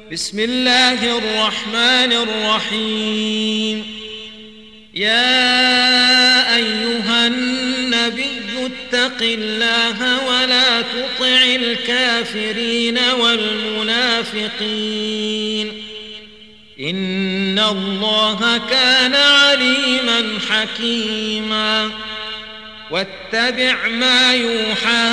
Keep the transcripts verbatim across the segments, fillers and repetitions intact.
بسم الله الرحمن الرحيم. يا أيها النبي اتق الله ولا تطع الكافرين والمنافقين إن الله كان عليما حكيما. واتبع ما يوحى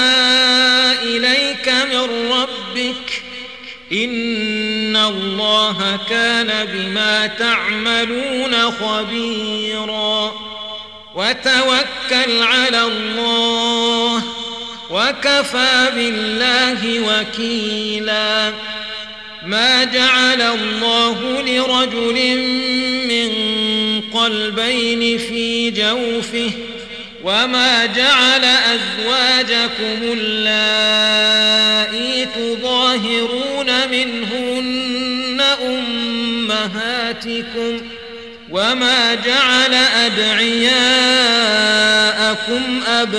إليك من ربك إن الله كان بما تعملون خبيرا. وتوكل على الله وكفى بالله وكيلا. ما جعل الله لرجل من قلبين في جوفه وما جعل أزواجكم اللائي تظاهرون منهن أمهاتكم وما جعل أدعياءكم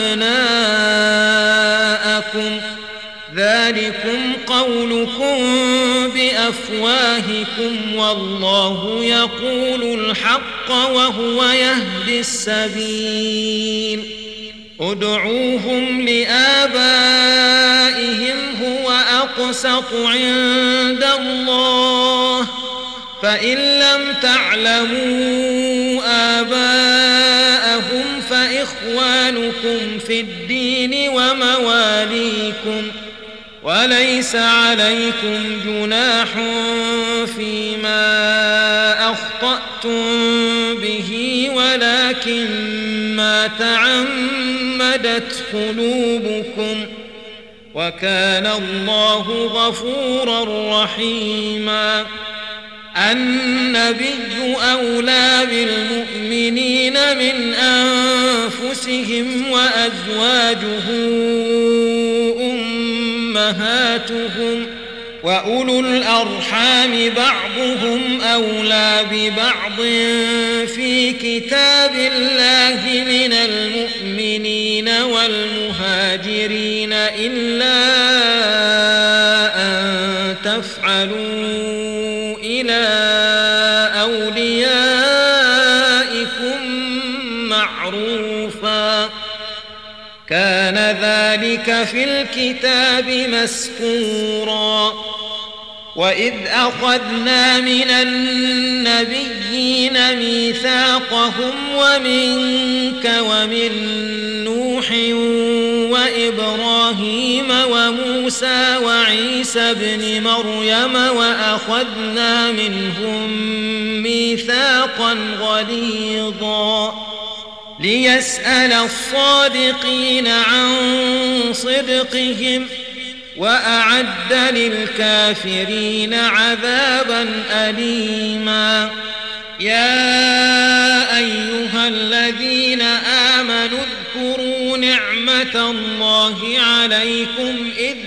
أبناءكم ذلكم قولكم بأفواهكم والله يقول الحق وهو يهدي السبيل. ادعوهم لآبائهم هو أقسط عند الله فإن لم تعلموا آباءهم فإخوانكم في الدين ومواليكم وليس عليكم جناح فيما أخطأتم به ولكن ما تعمدت قلوبكم وكان الله غفورا رحيما. النبي أولى بالمؤمنين من أنفسهم وأزواجه أمهاتهم وأولو الأرحام بعضهم أولى ببعض في كتاب الله من المؤمنين والمهاجرين إلا أن تفعلوا إلى أوليائكم معروفا كان ذلك في الكتاب مسكورا. وإذ أخذنا من النبيين ميثاقهم ومنك ومن نوح وإبراهيم وموسى وعيسى ابن مريم وأخذنا منهم ميثاقا غليظا ليسأل الصادقين عن صدقهم وأعد للكافرين عذابا أليما. يا أيها الذين آمنوا اذكروا نعمة الله عليكم إذ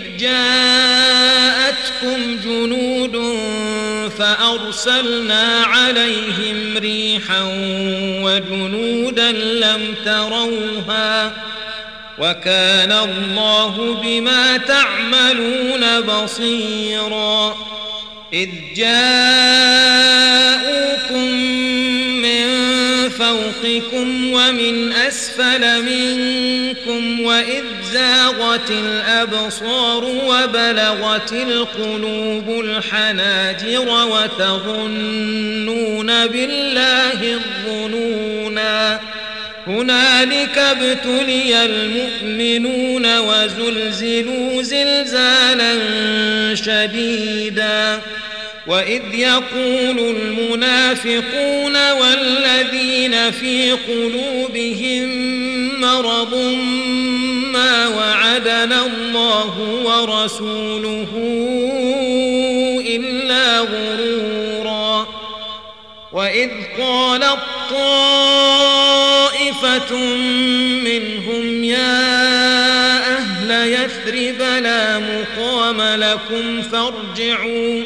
جاءتكم جنود فأرسلنا عليهم ريحا وجنودا لم تروها وكان الله بما تعملون بصيرا. إذ جاءوكم من فوقكم ومن أسفل منكم وإذ زاغت الأبصار وبلغت القلوب الحناجر وتظنون بالله الظنونا هنالك ابتلي المؤمنون وزلزلوا زلزالا شديدا. وإذ يقول المنافقون والذين في قلوبهم مرض ما وعدنا الله ورسوله إلا غرورا. وإذ قالت طائفة منهم يا أهل يثرب لا مقام لكم فارجعوا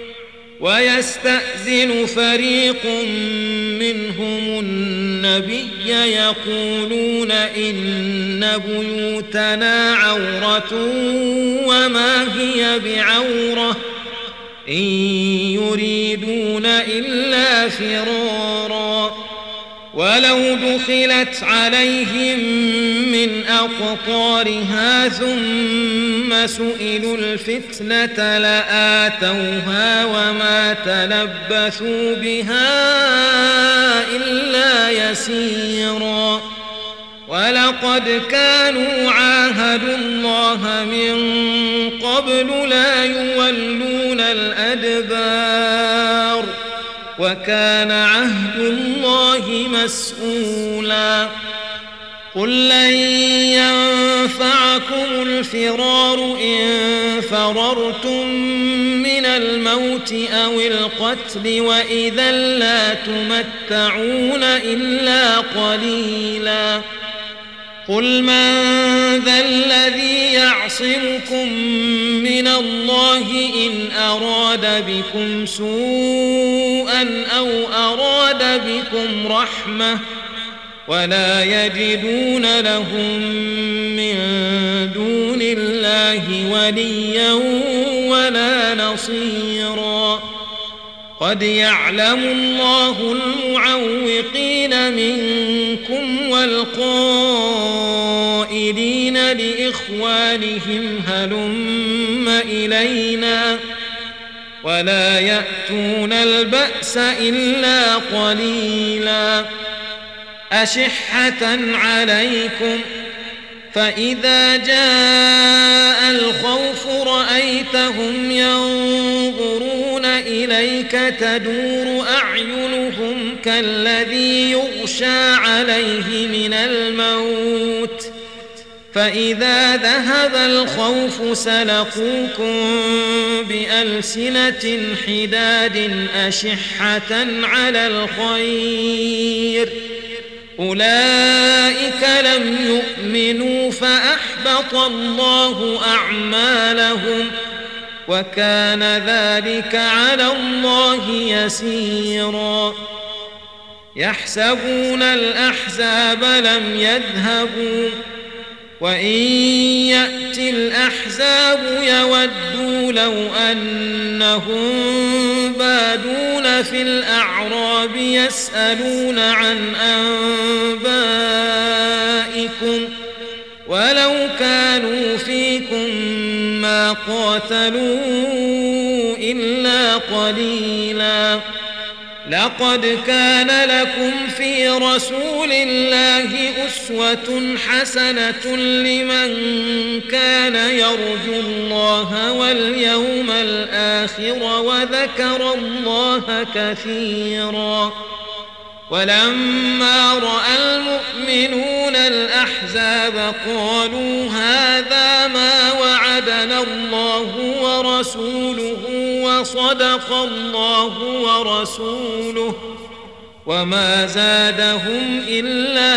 ويستأذن فريق منهم النبي يقولون إن بيوتنا عورة وما هي بعورة إن يريدون إلا فرارا ولو دخلت عليهم من أقطارها ثم سئلوا الفتنة لآتوها وما تلبثوا بها إلا يسيرا ولقد كانوا عاهدوا الله من قبل لا يولون الأدبار وكان عهد الله مسؤولا قل لن ينفعكم الفرار إن فررتم من الموت أو القتل وإذا لا تمتعون إلا قليلا قل من ذا الذي يعصمكم من الله إن أراد بكم سوءا أو أراد بكم رحمة ولا يجدون لهم من دون الله وليا ولا نصيرا قد يعلم الله المعوقين منكم والقائلين لإخوانهم هلم إلينا ولا يأتون البأس إلا قليلا أشحة عليكم فإذا جاء الخوف رأيتهم ينظرون إليك تدور أعينهم كالذي يغشى عليه من الموت فإذا ذهب الخوف سلقوكم بألسنة حداد أشحة على الخير أولئك لم يؤمنوا فأحبط الله أعمالهم وكان ذلك على الله يسيرا يحسبون الأحزاب لم يذهبوا وإن يأتي الأحزاب يودوا لو أنهم بادون في الأعراب يسألون عن أنبائكم ولو كانوا فيكم ما قاتلوا إلا قليلا لقد كان لكم في رسول الله أسوة حسنة لمن كان يرجو الله واليوم الآخر وذكر الله كثيرا ولما رأى المؤمنون الأحزاب قالوا هذا ما وعدنا الله ورسوله وصدق الله ورسوله وما زادهم إلا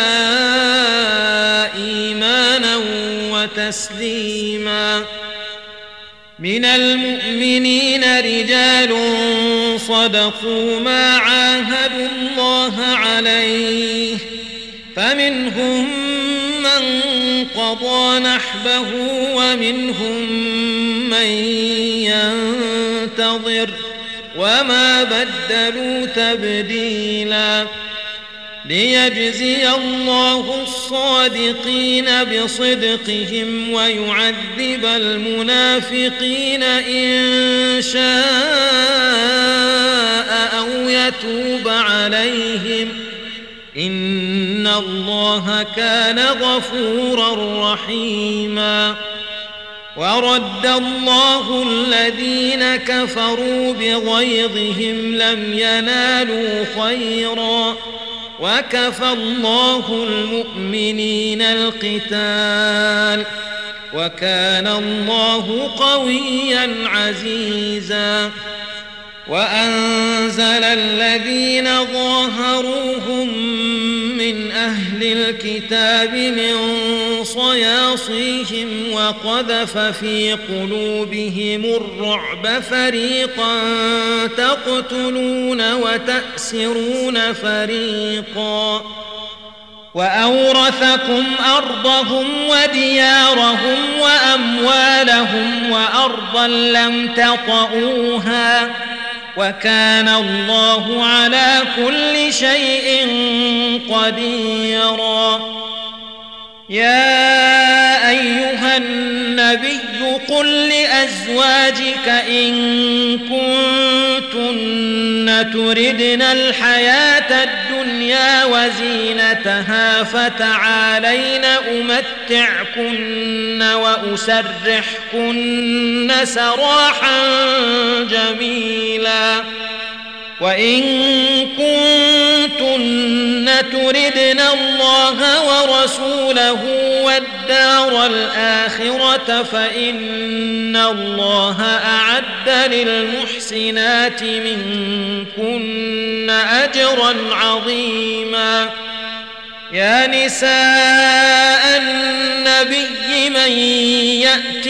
إيمانا وتسليما من المؤمنين رجال صدقوا ما عاهدوا الله عليه فمنهم من قضى نحبه ومنهم من ينتظر وما بدلوا تبديلا ليجزي الله الصادقين بصدقهم ويعذب المنافقين إن شاء أو يتوب عليهم إن الله كان غفورا رحيما ورد الله الذين كفروا بغيظهم لم ينالوا خيرا وكفى الله المؤمنين القتال وكان الله قويا عزيزا وأنزل الذين ظاهروهم من أهل الكتاب من صياصيهم وقذف في قلوبهم الرعب فريقا تقتلون وتأسرون فريقا وأورثكم أرضهم وديارهم وأموالهم وأرضا لم تطئوها وكان الله على كل شيء قديرا. يا أيها النبي قل لأزواجك إن كنتن تردن الحياة الدنيا وزينتها فتعالين أمتعكن وأسرحكن سراحا جميلا. وإن كنتن تردن الله ورسوله والدار الآخرة فإن الله أعد للمحسنات منكن أجرا عظيما. يا نساء النبي من يأت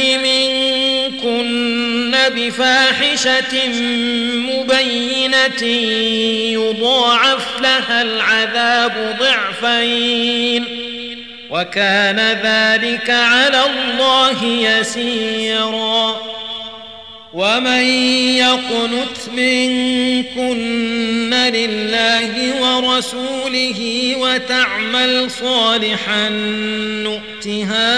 منكن بفاحشة مبينة يضاعف لها العذاب ضعفين وكان ذلك على الله يسيرا. ومن يقنت منكن لله ورسوله وتعمل صالحا نؤتها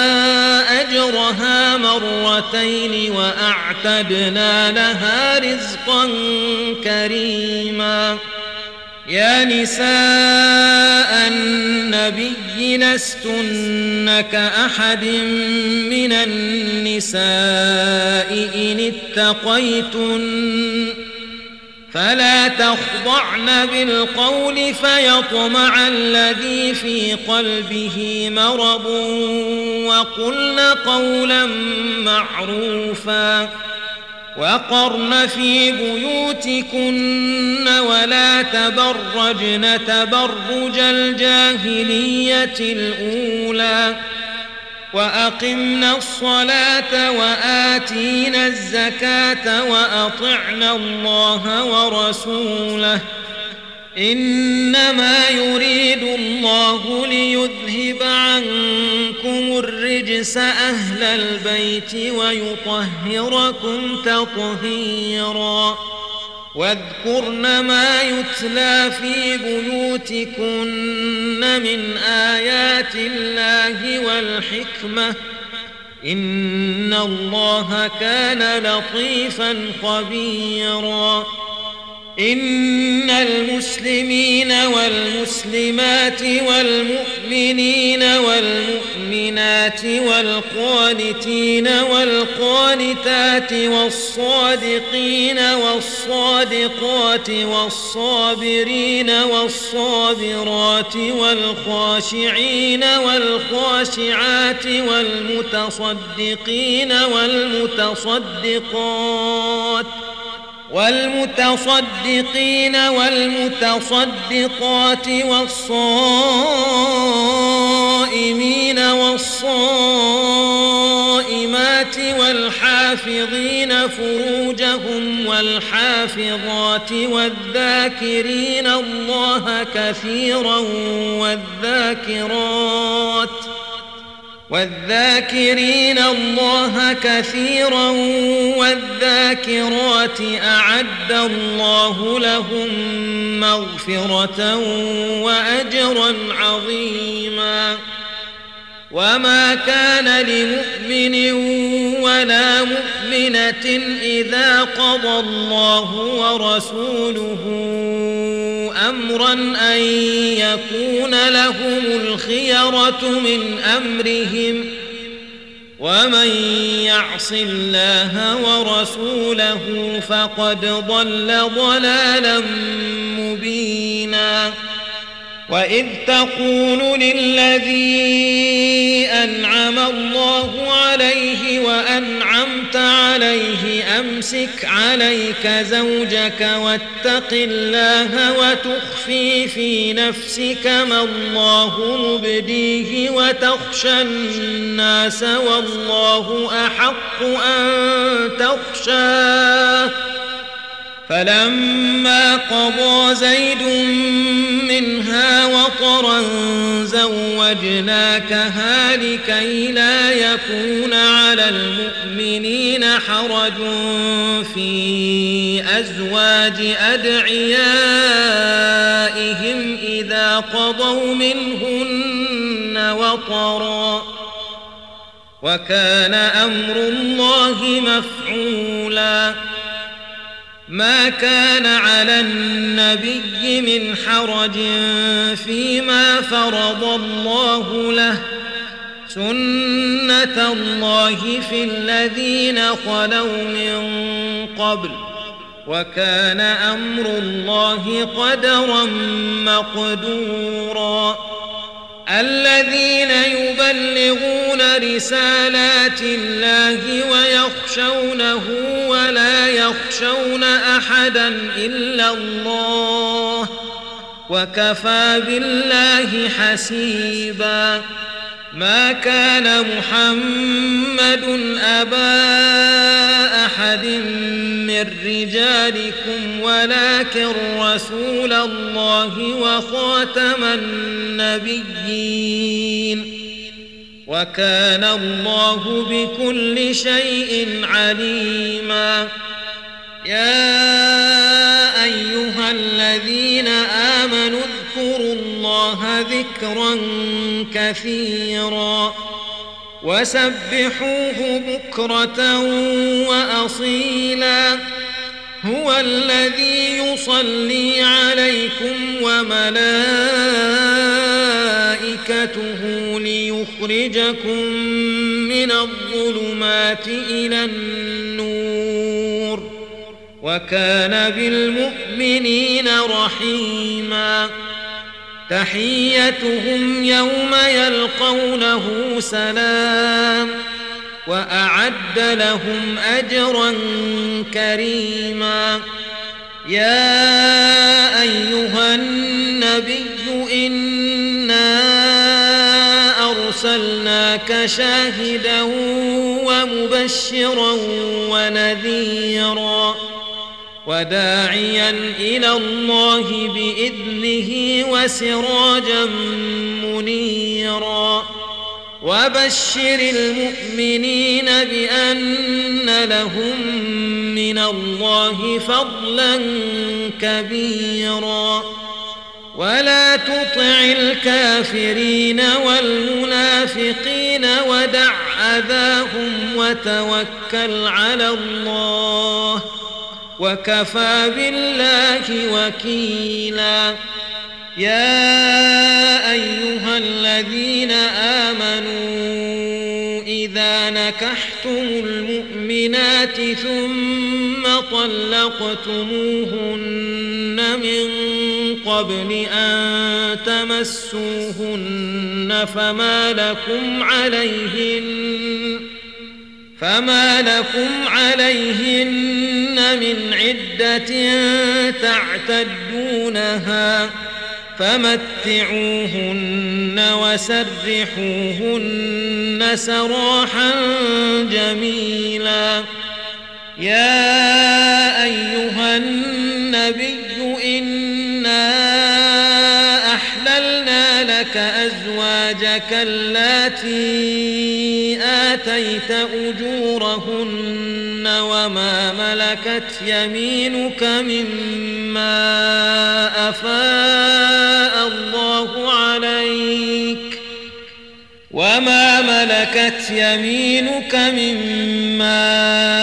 أجرها مرتين وأعتدنا لها رزقا كريما. يا نساء النبي لستن كأحد من النساء إن اتقيتن فلا تخضعن بالقول فيطمع الذي في قلبه مرض وقلن قولا معروفا. وقرن في بيوتكن ولا تبرجن تبرج الجاهلية الأولى وأقمنا الصلاة وآتينا الزكاة وأطعنا الله ورسوله إنما يريد الله ليذهب عنكم الرجس أهل البيت ويطهركم تطهيرا. واذكرن ما يتلى في بيوتكن من آيات الله والحكمة إن الله كان لطيفا خبيرا. إن المسلمين والمسلمات والمؤمنين والمؤمنات والقانتين والقانتات والصادقين والصادقات والصابرين والصابرات والخاشعين والخاشعات والمتصدقين والمتصدقات والمتصدقين والمتصدقات والصائمين والصائمات والحافظين فروجهم والحافظات والذاكرين الله كثيرا والذاكرات والذاكرين الله كثيرا والذاكرات أعد الله لهم مغفرة وأجرا عظيما. وما كان لمؤمن ولا مؤمنة إذا قضى الله ورسوله أمرا أن يكون لهم الخيرة من أمرهم ومن يعص الله ورسوله فقد ضل ضلالا مبينا. وإذ تقول للذي أنعم الله عليه وأنعمت عليه أمسك عليك زوجك واتق الله وتخفي في نفسك ما الله مبديه وتخشى الناس والله أحق أن تخشاه فلما قضى زيد منها وطرا زوجناكها لكي لا يكون على المؤمنين حرج في أزواج أدعيائهم إذا قضوا منهن وطرا وكان أمر الله مفعولا ما كان على النبي من حرج فيما فرض الله له سنة الله في الذين خلوا من قبل وكان أمر الله قدرا مقدورا الذين يبلغون رسالات الله ويخشونه ولا يخشون أحدا إلا الله وكفى بالله حسيبا ما كان محمد أبا أحد من رجالكم ولكن رسول الله وخاتم النبيين وكان الله بكل شيء عليما يا أيها الذين آمنوا اذكروا الله ذكرا كثيرا وسبحوه بكرة وأصيلا هو الذي يصلي عليكم وملائكته ليخرجكم من الظلمات إلى النور وكان بالمؤمنين رحيما تحيتهم يوم يلقونه سلام وأعد لهم أجرا كريما يا أيها النبي إنا أرسلناك شاهدا ومبشرا ونذيرا وداعيا إلى الله بإذنه وسراجا منيرا وبشر المؤمنين بأن لهم من الله فضلا كبيرا ولا تطع الكافرين والمنافقين ودع أذاهم وتوكل على الله وكفى بالله وكيلا يا أيها الذين آمنوا إذا نكحتم المؤمنات ثم طلقتموهن من قبل أن تمسوهن فما لكم عليهن فما لكم عليهن من عدة تعتدونها فمتعوهن وسرحوهن سراحا جميلا يا أيها النبي إنا أحللنا لك أزواجك اللاتي آتيت أجورهن وما ملكت يمينك مما أفاء الله عليك وما ملكت يمينك مما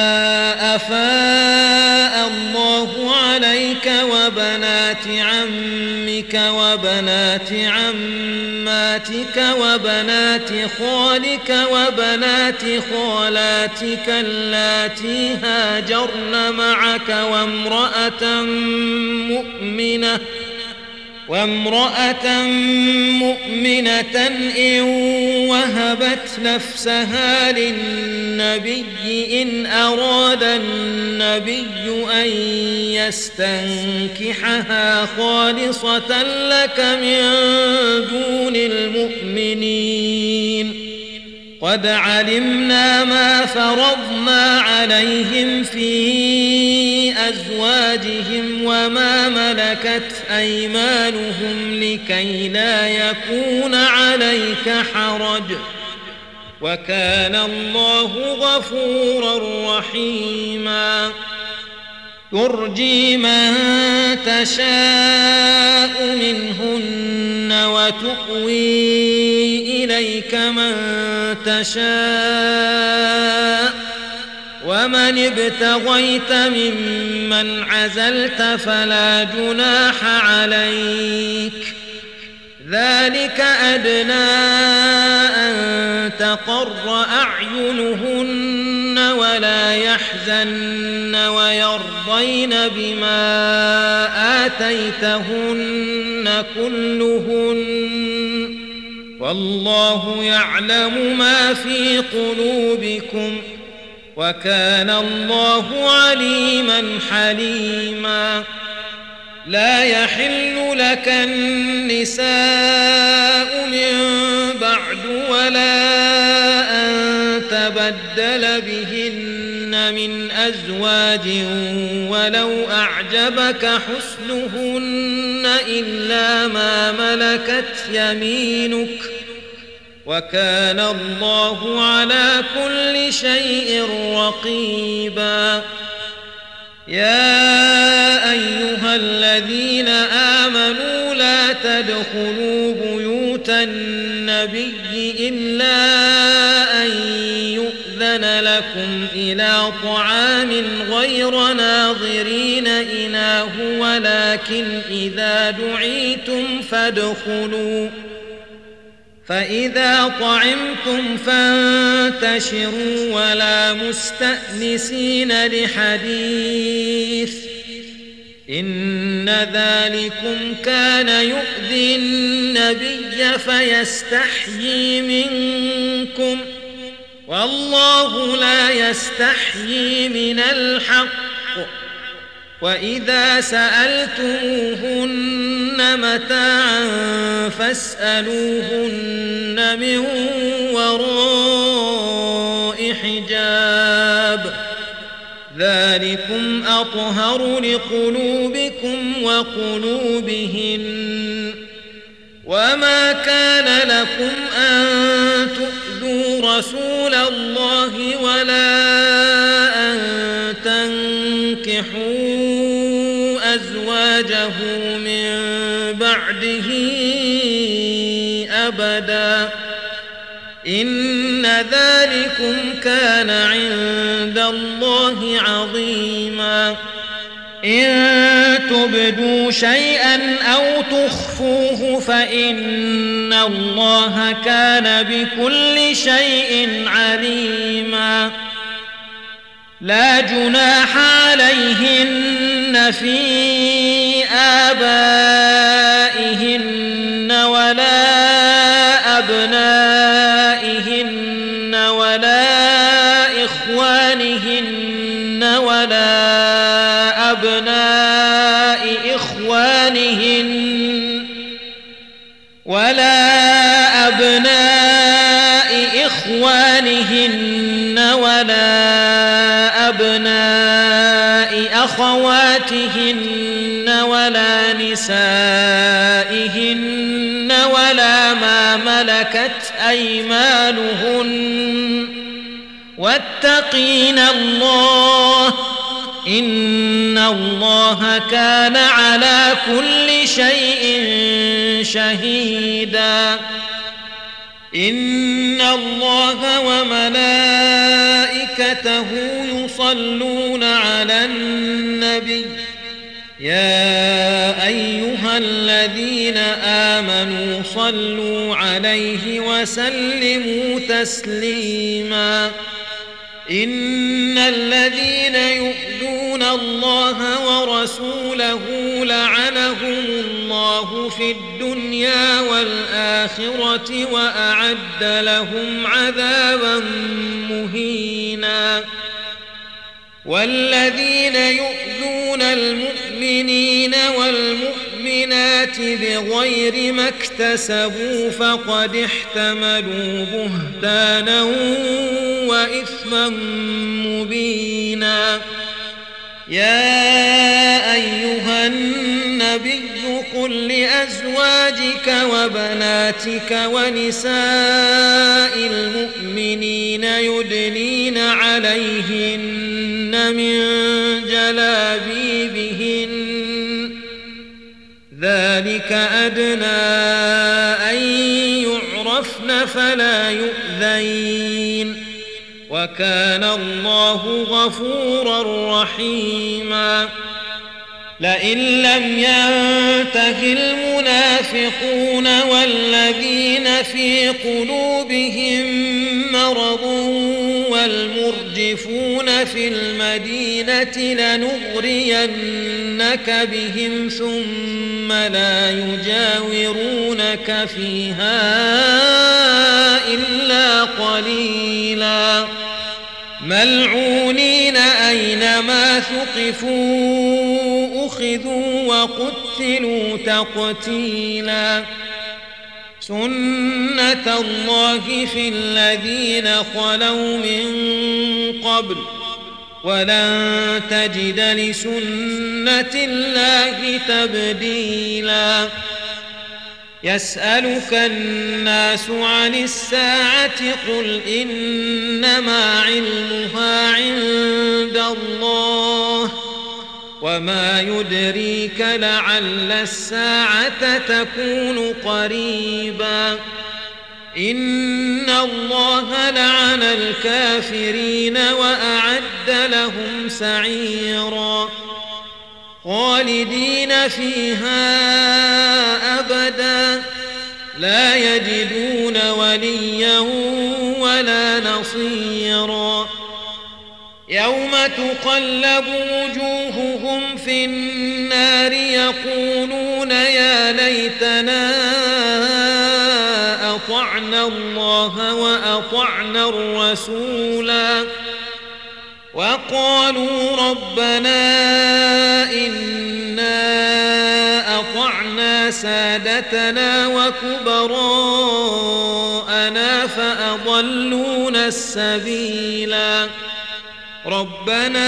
أفاء الله عليك وبنات عمك وبنات عماتك وبنات خالك وبنات خالاتك اللاتي هاجرن معك وامرأة مؤمنة وامرأة مؤمنة إن وهبت نفسها للنبي إن أراد النبي أن يستنكحها خالصة لك من دون المؤمنين قد علمنا ما فرضنا عليهم في أزواجهم وما ملكت أيمانهم لكي لا يكون عليك حرج وكان الله غفورا رحيما ترجي من تشاء منهن وتؤوي إليك من تشاء ومن ابتغيت ممن عزلت فلا جناح عليك ذلك أدنى أن تقر أعينهن ولا يحزن ويرضين بما آتيتهن كلهن والله يعلم ما في قلوبكم وكان الله عليما حليما لا يحل لك النساء من بعد ولا أن تبدل بهن من أزواج ولو أعجبك حسنهن إلا ما ملكت يمينك وكان الله على كل شيء رقيبا يا أيها الذين آمنوا لا تدخلوا بيوت النبي إلا أن يؤذن لكم إلى طعام غير ناظرين إناه ولكن إذا دعيتم فادخلوا فإذا طعمتم فانتشروا ولا مستأنسين لحديث إن ذلكم كان يؤذي النبي فيستحيي منكم والله لا يستحيي من الحق وإذا سألتموهن متاعا فاسألوهن من وراء حجاب ذلكم أطهر لقلوبكم وقلوبهن وما كان لكم أن تؤذوا رسول الله ولا أن تنكحوا أزواجه من بعده أبدا إن ذلكم كان عند الله عظيما إن تبدوا شيئا أو تخفوه فإن الله كان بكل شيء عليما لا جناح عليهن في آبائهن ولا أبنائهن ولا إخوانهن ولا أبناء إخوانهن ولا أبناء إخوانهن ولا أبناء أخواتهن ولا نسائهن ولا ما ملكت أيمانهن واتقين الله إن الله كان على كل شيء شهيدا إن الله وملائكته يصلون على النبي يا أيها الذين آمنوا صلوا عليه وسلموا تسليما إن الذين يؤذون الله ورسوله لعنهم الله في الدنيا والآخرة وأعد لهم عذابا مهينا والذين يؤذون المؤمنين والمؤمنين المؤمنات بغير ما اكتسبوا فقد احتملوا بهتانا وإثما مبينا. يا أيها النبي قل لأزواجك وبناتك ونساء المؤمنين يدنين عليهن من جلابيبهن ذلك أدنى أن يعرفن فلا يؤذين وكان الله غفورا رحيما. لئن لم ينته المنافقون والذين في قلوبهم مرض والمرجفون في المدينة لنغرينك بهم ثم لا يجاورونك فيها إلا قليلا ملعونين أينما ثقفوا أخذوا وقتلوا تقتيلا. سنة الله في الذين خلوا من قبل ولن تجد لسنة الله تبديلا. يسألك الناس عن الساعة قل إنما علمها عند الله وما يدريك لعل الساعة تكون قريبا. إن الله لعن الكافرين وأعد لهم سعيرا خالدين فيها أبدا لا يجدون وليا ولا نصيرا. يوم تقلب وجوههم في النار يقولون يا ليتنا أطعنا الله وأطعنا الرسولا وقالوا ربنا إنا أطعنا سادتنا وكبراءنا فأضلونا السبيلا. ربنا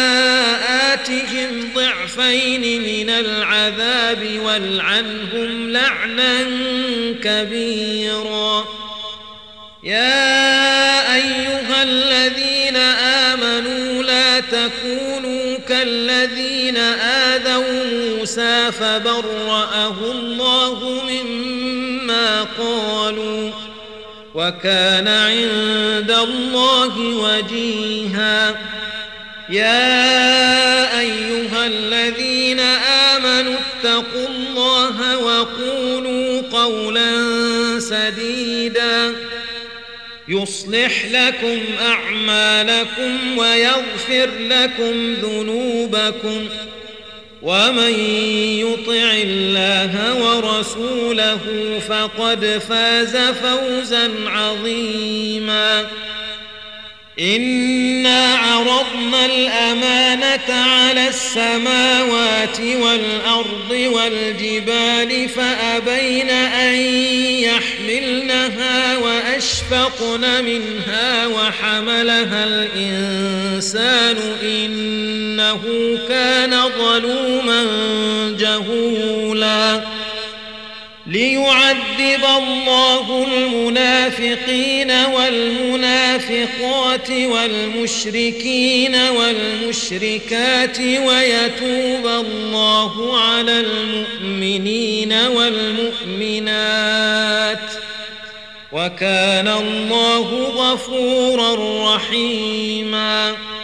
آتهم ضعفين من العذاب والعنهم لعنا كبيرا. يا أيها الذين آمنوا لا تكونوا كالذين آذوا موسى فبرأه الله مما قالوا وكان عند الله وجيها. يا أيها الذين آمنوا اتقوا الله وقولوا قولا سديدا يصلح لكم أعمالكم ويغفر لكم ذنوبكم ومن يطع الله ورسوله فقد فاز فوزا عظيما. إنا عرضنا الأمانة على السماوات والأرض والجبال فأبين أن يحملنها وأشفقن منها وحملها الإنسان إنه كان ظلوما جهولا. ليعذب الله المنافقين والمنافقات والمشركين والمشركات ويتوب الله على المؤمنين والمؤمنات وكان الله غفورا رحيما.